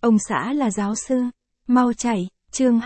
Ông xã là giáo sư. Mau chạy, chương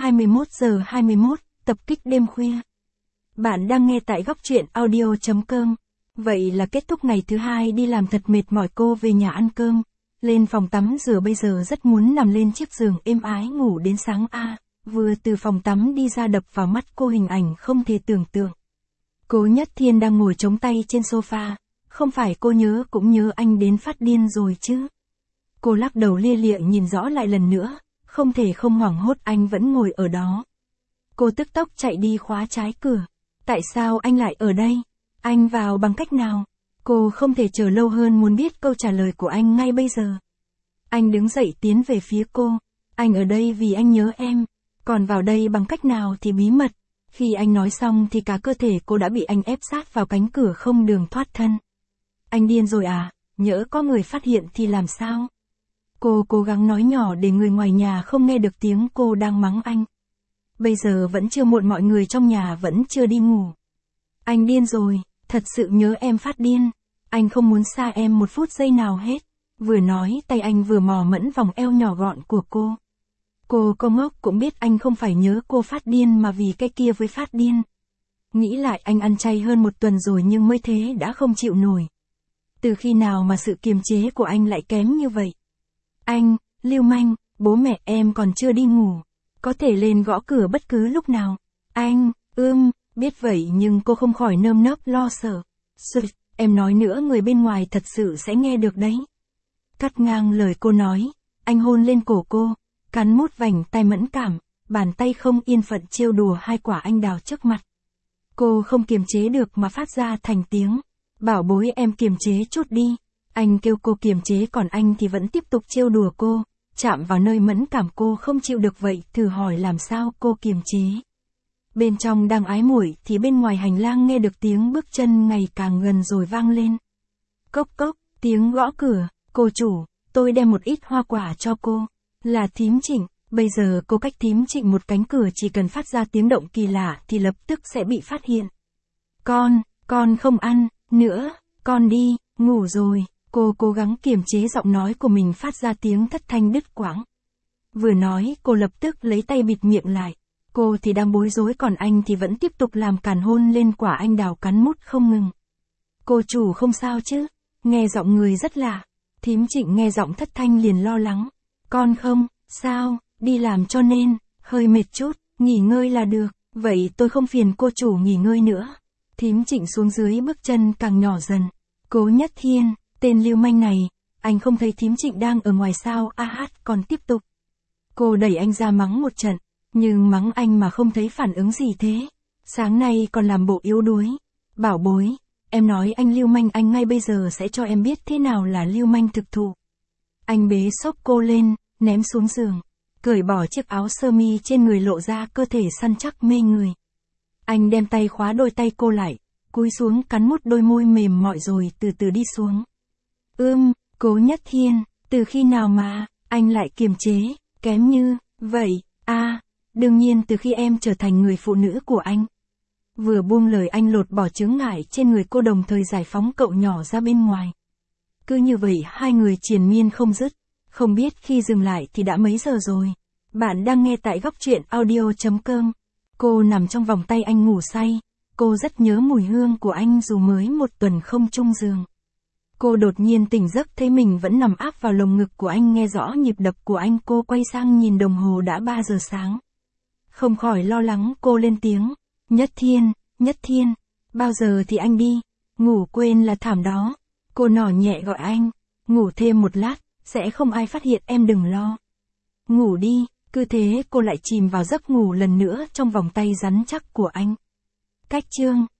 21:21, tập kích đêm khuya. Bạn đang nghe tại góc truyện audio.com. Vậy là kết thúc ngày thứ hai đi làm thật mệt mỏi, cô về nhà ăn cơm, lên phòng tắm rửa, bây giờ rất muốn nằm lên chiếc giường êm ái ngủ đến sáng a. Vừa từ phòng tắm đi ra đập vào mắt cô hình ảnh không thể tưởng tượng. Cố Nhất Thiên đang ngồi chống tay trên sofa, không phải cô nhớ cũng nhớ anh đến phát điên rồi chứ. Cô lắc đầu lia lịa nhìn rõ lại lần nữa, không thể không hoảng hốt, anh vẫn ngồi ở đó. Cô tức tốc chạy đi khóa trái cửa. Tại sao anh lại ở đây? Anh vào bằng cách nào? Cô không thể chờ lâu hơn, muốn biết câu trả lời của anh ngay bây giờ. Anh đứng dậy tiến về phía cô. Anh ở đây vì anh nhớ em, còn vào đây bằng cách nào thì bí mật. Khi anh nói xong thì cả cơ thể cô đã bị anh ép sát vào cánh cửa, không đường thoát thân. Anh điên rồi à? Nhỡ có người phát hiện thì làm sao? Cô cố gắng nói nhỏ để người ngoài nhà không nghe được tiếng cô đang mắng anh. Bây giờ vẫn chưa muộn, mọi người trong nhà vẫn chưa đi ngủ. Anh điên rồi, thật sự nhớ em phát điên. Anh không muốn xa em một phút giây nào hết. Vừa nói tay anh vừa mò mẫm vòng eo nhỏ gọn của cô. Cô ngốc cũng biết anh không phải nhớ cô phát điên mà vì cái kia với phát điên. Nghĩ lại anh ăn chay hơn 1 tuần rồi nhưng mới thế đã không chịu nổi. Từ khi nào mà sự kiềm chế của anh lại kém như vậy? Anh, lưu manh, bố mẹ em còn chưa đi ngủ. Có thể lên gõ cửa bất cứ lúc nào. Anh, biết vậy nhưng cô không khỏi nơm nớp lo sợ. Em nói nữa người bên ngoài thật sự sẽ nghe được đấy. Cắt ngang lời cô nói, anh hôn lên cổ cô, cắn mút vành tai mẫn cảm, bàn tay không yên phận trêu đùa 2 quả anh đào trước mặt. Cô không kiềm chế được mà phát ra thành tiếng. Bảo bối em kiềm chế chút đi. Anh kêu cô kiềm chế còn anh thì vẫn tiếp tục trêu đùa cô, chạm vào nơi mẫn cảm cô không chịu được. Vậy thử hỏi làm sao cô kiềm chế. Bên trong đang ái muội thì bên ngoài hành lang nghe được tiếng bước chân ngày càng gần rồi vang lên. Cốc cốc, tiếng gõ cửa. Cô chủ, tôi đem một ít hoa quả cho cô. Là thím Trịnh. Bây giờ cô cách thím Trịnh một cánh cửa, chỉ cần phát ra tiếng động kỳ lạ thì lập tức sẽ bị phát hiện. Con không ăn nữa, con đi, ngủ rồi. Cô cố gắng kiềm chế giọng nói của mình phát ra tiếng thất thanh đứt quãng. Vừa nói cô lập tức lấy tay bịt miệng lại. Cô thì đang bối rối còn anh thì vẫn tiếp tục làm càn hôn lên quả anh đào cắn mút không ngừng. Cô chủ không sao chứ? Nghe giọng người rất lạ. Thím Trịnh nghe giọng thất thanh liền lo lắng. Con không sao, đi làm cho nên hơi mệt chút, nghỉ ngơi là được. Vậy tôi không phiền cô chủ nghỉ ngơi nữa. Thím Trịnh xuống dưới, bước chân càng nhỏ dần. Cố Nhất Thiên, tên lưu manh này, anh không thấy thím Trịnh đang ở ngoài sao? Còn tiếp tục. Cô đẩy anh ra mắng một trận, nhưng mắng anh mà không thấy phản ứng gì thế. Sáng nay còn làm bộ yếu đuối. Bảo bối, em nói anh lưu manh, anh ngay bây giờ sẽ cho em biết thế nào là lưu manh thực thụ. Anh bế xốc cô lên, ném xuống giường, cởi bỏ chiếc áo sơ mi trên người lộ ra cơ thể săn chắc mê người. Anh đem tay khóa đôi tay cô lại, cúi xuống cắn mút đôi môi mềm mại rồi từ từ đi xuống. Cố Nhất Thiên, từ khi nào mà anh lại kiềm chế kém như vậy? Đương nhiên từ khi em trở thành người phụ nữ của anh. Vừa buông lời anh lột bỏ chướng ngại trên người cô, đồng thời giải phóng cậu nhỏ ra bên ngoài. Cứ như vậy hai người triền miên không dứt, không biết khi dừng lại thì đã mấy giờ rồi. Bạn đang nghe tại góc truyện audio.com. Cô nằm trong vòng tay anh ngủ say. Cô rất nhớ mùi hương của anh dù mới 1 tuần không chung giường. Cô đột nhiên tỉnh giấc thấy mình vẫn nằm áp vào lồng ngực của anh, nghe rõ nhịp đập của anh. Cô quay sang nhìn đồng hồ đã 3 giờ sáng. Không khỏi lo lắng, cô lên tiếng. Nhất Thiên, bao giờ thì anh đi? Ngủ quên là thảm đó. Cô nhỏ nhẹ gọi anh. Ngủ thêm 1 lát, sẽ không ai phát hiện em, đừng lo. Ngủ đi. Cứ thế cô lại chìm vào giấc ngủ lần nữa trong vòng tay rắn chắc của anh. Cách chương